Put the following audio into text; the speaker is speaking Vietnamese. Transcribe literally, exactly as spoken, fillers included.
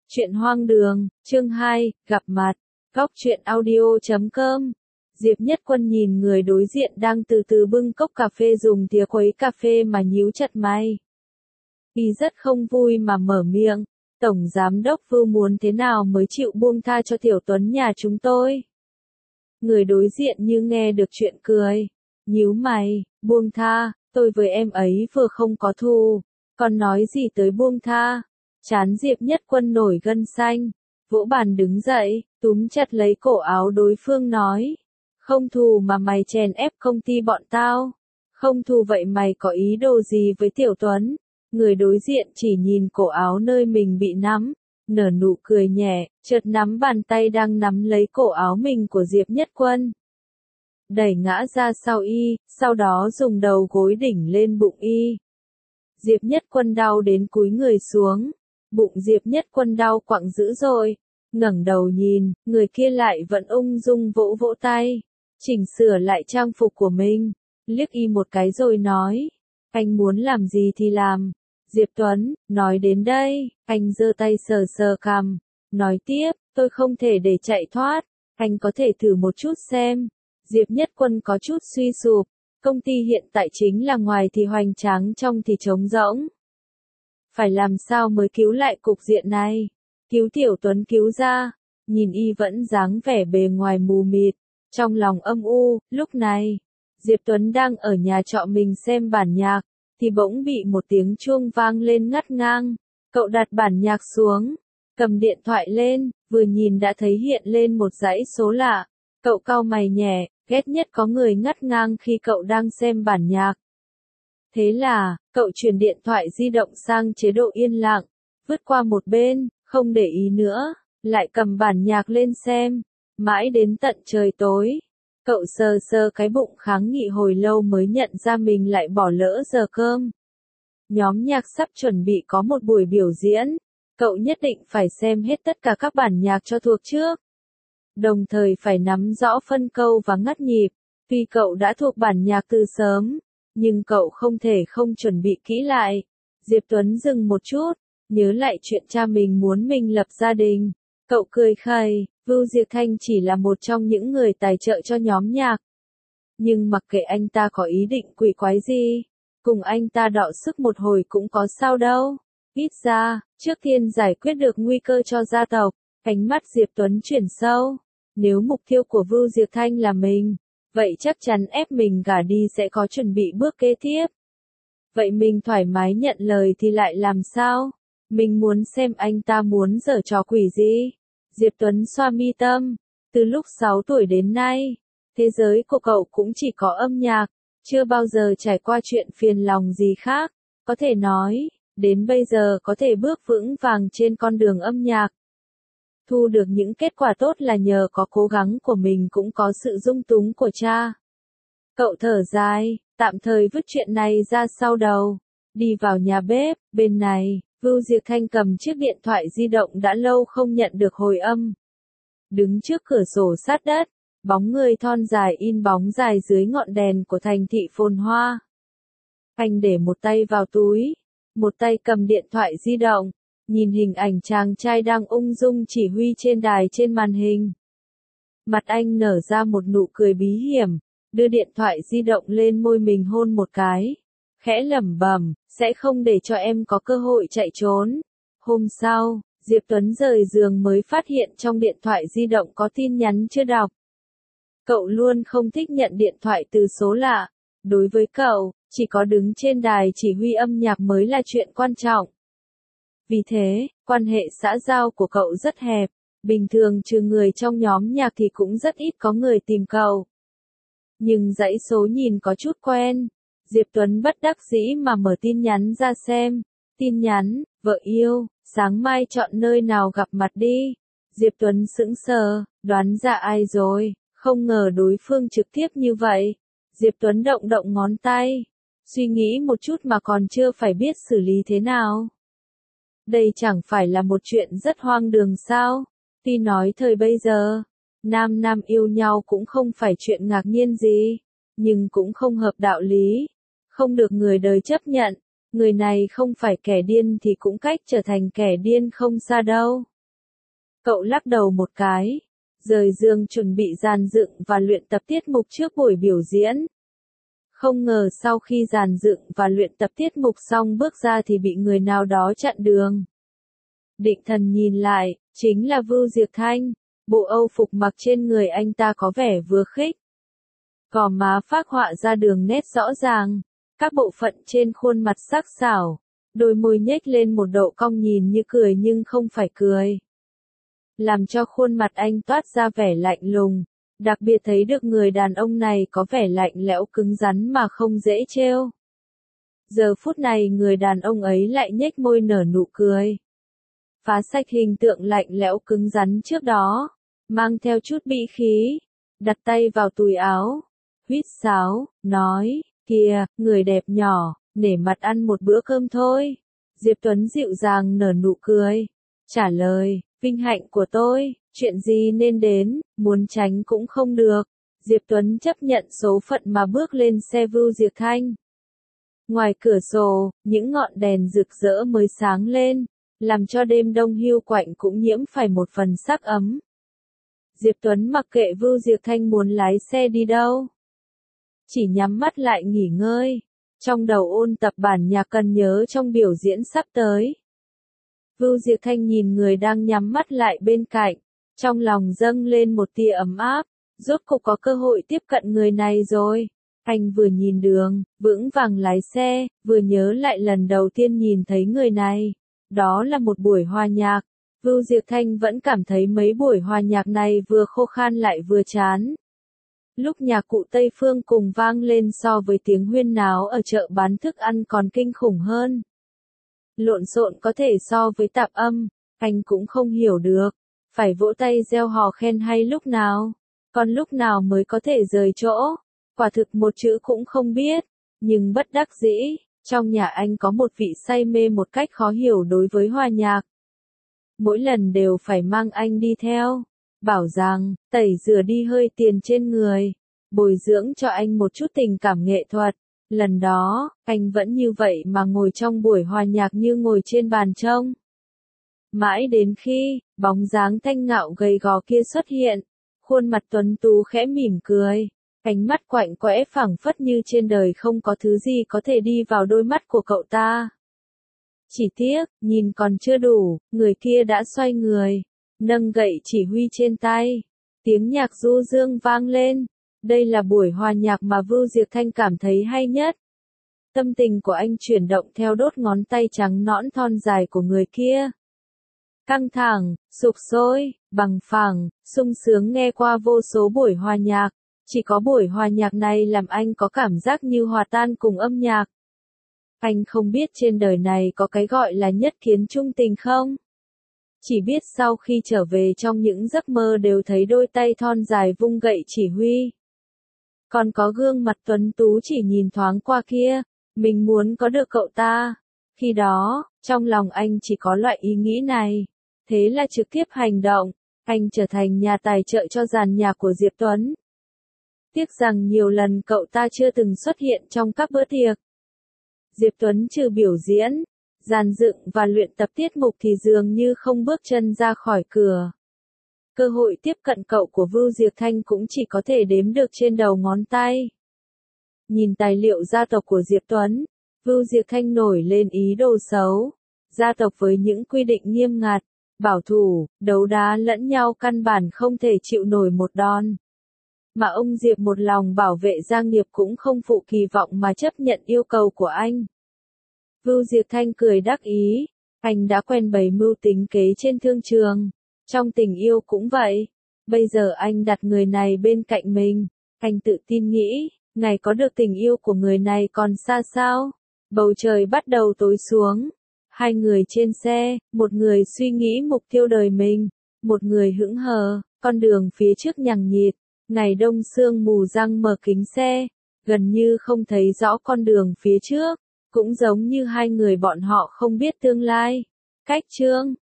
Chuyện hoang đường, chương hai, gặp mặt. Góc truyện audio chấm com. Diệp Nhất Quân nhìn người đối diện đang từ từ bưng cốc cà phê dùng thìa khuấy cà phê mà nhíu chặt mày. Y rất không vui mà mở miệng, Tổng Giám Đốc Vưu muốn thế nào mới chịu buông tha cho Tiểu Tuấn nhà chúng tôi. Người đối diện như nghe được chuyện cười, nhíu mày, buông tha, tôi với em ấy vừa không có thù, còn nói gì tới buông tha. Trán Diệp Nhất Quân nổi gân xanh, vỗ bàn đứng dậy, túm chặt lấy cổ áo đối phương nói. Không thù mà mày chèn ép công ty bọn tao. Không thù vậy mày có ý đồ gì với Tiểu Tuấn? Người đối diện chỉ nhìn cổ áo nơi mình bị nắm, nở nụ cười nhẹ, chợt nắm bàn tay đang nắm lấy cổ áo mình của Diệp Nhất Quân. Đẩy ngã ra sau y, sau đó dùng đầu gối đỉnh lên bụng y. Diệp Nhất Quân đau đến cúi người xuống. Bụng Diệp Nhất Quân đau quặn dữ dội, ngẩng đầu nhìn, người kia lại vẫn ung dung vỗ vỗ tay, chỉnh sửa lại trang phục của mình, liếc y một cái rồi nói, anh muốn làm gì thì làm. Diệp Tuấn, nói đến đây, anh giơ tay sờ sờ cằm, nói tiếp, tôi không thể để chạy thoát, anh có thể thử một chút xem. Diệp Nhất Quân có chút suy sụp, công ty hiện tại chính là ngoài thì hoành tráng trong thì trống rỗng. Phải làm sao mới cứu lại cục diện này? Cứu Tiểu Tuấn cứu ra. Nhìn y vẫn dáng vẻ bề ngoài mù mịt, trong lòng âm u. Lúc này, Diệp Tuấn đang ở nhà trọ mình xem bản nhạc, thì bỗng bị một tiếng chuông vang lên ngắt ngang. Cậu đặt bản nhạc xuống, cầm điện thoại lên, vừa nhìn đã thấy hiện lên một dãy số lạ. Cậu cau mày nhẹ, ghét nhất có người ngắt ngang khi cậu đang xem bản nhạc. Thế là, cậu chuyển điện thoại di động sang chế độ yên lặng, vứt qua một bên, không để ý nữa, lại cầm bản nhạc lên xem. Mãi đến tận trời tối, cậu sờ sờ cái bụng kháng nghị hồi lâu mới nhận ra mình lại bỏ lỡ giờ cơm. Nhóm nhạc sắp chuẩn bị có một buổi biểu diễn, cậu nhất định phải xem hết tất cả các bản nhạc cho thuộc trước. Đồng thời phải nắm rõ phân câu và ngắt nhịp, vì cậu đã thuộc bản nhạc từ sớm. Nhưng cậu không thể không chuẩn bị kỹ lại. Diệp Tuấn dừng một chút, nhớ lại chuyện cha mình muốn mình lập gia đình. Cậu cười khẩy, Vưu Diệp Thanh chỉ là một trong những người tài trợ cho nhóm nhạc. Nhưng mặc kệ anh ta có ý định quỷ quái gì, cùng anh ta đọ sức một hồi cũng có sao đâu. Ít ra, trước tiên giải quyết được nguy cơ cho gia tộc. Ánh mắt Diệp Tuấn chuyển sâu. Nếu mục tiêu của Vưu Diệp Thanh là mình, vậy chắc chắn ép mình gả đi sẽ có chuẩn bị bước kế tiếp. Vậy mình thoải mái nhận lời thì lại làm sao? Mình muốn xem anh ta muốn giở trò quỷ gì? Diệp Tuấn xoa mi tâm. Từ lúc sáu tuổi đến nay, thế giới của cậu cũng chỉ có âm nhạc, chưa bao giờ trải qua chuyện phiền lòng gì khác. Có thể nói, đến bây giờ có thể bước vững vàng trên con đường âm nhạc. Thu được những kết quả tốt là nhờ có cố gắng của mình cũng có sự dung túng của cha. Cậu thở dài, tạm thời vứt chuyện này ra sau đầu. Đi vào nhà bếp, bên này, Vưu Diệp Thanh cầm chiếc điện thoại di động đã lâu không nhận được hồi âm. Đứng trước cửa sổ sát đất, bóng người thon dài in bóng dài dưới ngọn đèn của thành thị phồn hoa. Anh để một tay vào túi, một tay cầm điện thoại di động. Nhìn hình ảnh chàng trai đang ung dung chỉ huy trên đài trên màn hình. Mặt anh nở ra một nụ cười bí hiểm, đưa điện thoại di động lên môi mình hôn một cái. Khẽ lẩm bẩm, sẽ không để cho em có cơ hội chạy trốn. Hôm sau, Diệp Tuấn rời giường mới phát hiện trong điện thoại di động có tin nhắn chưa đọc. Cậu luôn không thích nhận điện thoại từ số lạ. Đối với cậu, chỉ có đứng trên đài chỉ huy âm nhạc mới là chuyện quan trọng. Vì thế, quan hệ xã giao của cậu rất hẹp, bình thường trừ người trong nhóm nhạc thì cũng rất ít có người tìm cậu. Nhưng dãy số nhìn có chút quen, Diệp Tuấn bất đắc dĩ mà mở tin nhắn ra xem. Tin nhắn, vợ yêu, sáng mai chọn nơi nào gặp mặt đi. Diệp Tuấn sững sờ, đoán ra ai rồi, không ngờ đối phương trực tiếp như vậy. Diệp Tuấn động động ngón tay, suy nghĩ một chút mà còn chưa phải biết xử lý thế nào. Đây chẳng phải là một chuyện rất hoang đường sao? Tuy nói thời bây giờ, nam nam yêu nhau cũng không phải chuyện ngạc nhiên gì, nhưng cũng không hợp đạo lý, không được người đời chấp nhận. Người này không phải kẻ điên thì cũng cách trở thành kẻ điên không xa đâu. Cậu lắc đầu một cái, rời giường chuẩn bị dàn dựng và luyện tập tiết mục trước buổi biểu diễn. Không ngờ sau khi dàn dựng và luyện tập tiết mục xong bước ra thì bị người nào đó chặn đường. Định thần nhìn lại, chính là Vưu Diệc Thanh. Bộ âu phục mặc trên người anh ta có vẻ vừa khích. Gò má phác họa ra đường nét rõ ràng, các bộ phận trên khuôn mặt sắc sảo, đôi môi nhếch lên một độ cong nhìn như cười nhưng không phải cười. Làm cho khuôn mặt anh toát ra vẻ lạnh lùng, đặc biệt thấy được người đàn ông này có vẻ lạnh lẽo cứng rắn mà không dễ trêu. Giờ phút này người đàn ông ấy lại nhếch môi nở nụ cười. Phá sạch hình tượng lạnh lẽo cứng rắn trước đó, mang theo chút bĩ khí, đặt tay vào túi áo, huýt sáo, nói, kìa, người đẹp nhỏ, nể mặt ăn một bữa cơm thôi. Diệp Tuấn dịu dàng nở nụ cười, trả lời, vinh hạnh của tôi, chuyện gì nên đến, muốn tránh cũng không được. Diệp Tuấn chấp nhận số phận mà bước lên xe Vưu Diệc Thanh. Ngoài cửa sổ, những ngọn đèn rực rỡ mới sáng lên, làm cho đêm đông hiu quạnh cũng nhiễm phải một phần sắc ấm. Diệp Tuấn mặc kệ Vưu Diệc Thanh muốn lái xe đi đâu, chỉ nhắm mắt lại nghỉ ngơi, trong đầu ôn tập bản nhạc cần nhớ trong biểu diễn sắp tới. Vưu Diệc Thanh nhìn người đang nhắm mắt lại bên cạnh, trong lòng dâng lên một tia ấm áp, rốt cục có cơ hội tiếp cận người này rồi. Anh vừa nhìn đường, vững vàng lái xe, vừa nhớ lại lần đầu tiên nhìn thấy người này. Đó là một buổi hòa nhạc. Vưu Diệc Thanh vẫn cảm thấy mấy buổi hòa nhạc này vừa khô khan lại vừa chán. Lúc nhạc cụ Tây Phương cùng vang lên so với tiếng huyên náo ở chợ bán thức ăn còn kinh khủng hơn. Lộn xộn có thể so với tạp âm, anh cũng không hiểu được. Phải vỗ tay reo hò khen hay lúc nào, còn lúc nào mới có thể rời chỗ. Quả thực một chữ cũng không biết, nhưng bất đắc dĩ, trong nhà anh có một vị say mê một cách khó hiểu đối với hòa nhạc. Mỗi lần đều phải mang anh đi theo, bảo rằng, tẩy rửa đi hơi tiền trên người, bồi dưỡng cho anh một chút tình cảm nghệ thuật. Lần đó, anh vẫn như vậy mà ngồi trong buổi hòa nhạc như ngồi trên bàn trông. Mãi đến khi, bóng dáng thanh ngạo gầy gò kia xuất hiện, khuôn mặt tuấn tú khẽ mỉm cười. Ánh mắt quạnh quẽ phảng phất như trên đời không có thứ gì có thể đi vào đôi mắt của cậu ta. Chỉ tiếc, nhìn còn chưa đủ, người kia đã xoay người, nâng gậy chỉ huy trên tay. Tiếng nhạc du dương vang lên. Đây là buổi hòa nhạc mà Vưu Diệc Thanh cảm thấy hay nhất. Tâm tình của anh chuyển động theo đốt ngón tay trắng nõn thon dài của người kia. Căng thẳng, sục sôi, bằng phẳng, sung sướng nghe qua vô số buổi hòa nhạc. Chỉ có buổi hòa nhạc này làm anh có cảm giác như hòa tan cùng âm nhạc. Anh không biết trên đời này có cái gọi là nhất kiến trung tình không? Chỉ biết sau khi trở về trong những giấc mơ đều thấy đôi tay thon dài vung gậy chỉ huy. Còn có gương mặt tuấn tú chỉ nhìn thoáng qua kia, mình muốn có được cậu ta. Khi đó, trong lòng anh chỉ có loại ý nghĩ này. Thế là trực tiếp hành động, anh trở thành nhà tài trợ cho dàn nhạc của Diệp Tuấn. Tiếc rằng nhiều lần cậu ta chưa từng xuất hiện trong các bữa tiệc. Diệp Tuấn trừ biểu diễn, dàn dựng và luyện tập tiết mục thì dường như không bước chân ra khỏi cửa. Cơ hội tiếp cận cậu của Vưu Diệc Thanh cũng chỉ có thể đếm được trên đầu ngón tay. Nhìn tài liệu gia tộc của Diệp Tuấn, Vưu Diệc Thanh nổi lên ý đồ xấu. Gia tộc với những quy định nghiêm ngặt, bảo thủ, đấu đá lẫn nhau căn bản không thể chịu nổi một đòn. Mà ông Diệp một lòng bảo vệ gia nghiệp cũng không phụ kỳ vọng mà chấp nhận yêu cầu của anh. Vưu Diệc Thanh cười đắc ý, anh đã quen bày mưu tính kế trên thương trường, trong tình yêu cũng vậy. Bây giờ anh đặt người này bên cạnh mình, anh tự tin nghĩ, ngày có được tình yêu của người này còn xa sao. Bầu trời bắt đầu tối xuống, hai người trên xe, một người suy nghĩ mục tiêu đời mình, một người hững hờ, con đường phía trước nhằng nhịt. Ngày đông sương mù răng mở kính xe, gần như không thấy rõ con đường phía trước, cũng giống như hai người bọn họ không biết tương lai. Cách chương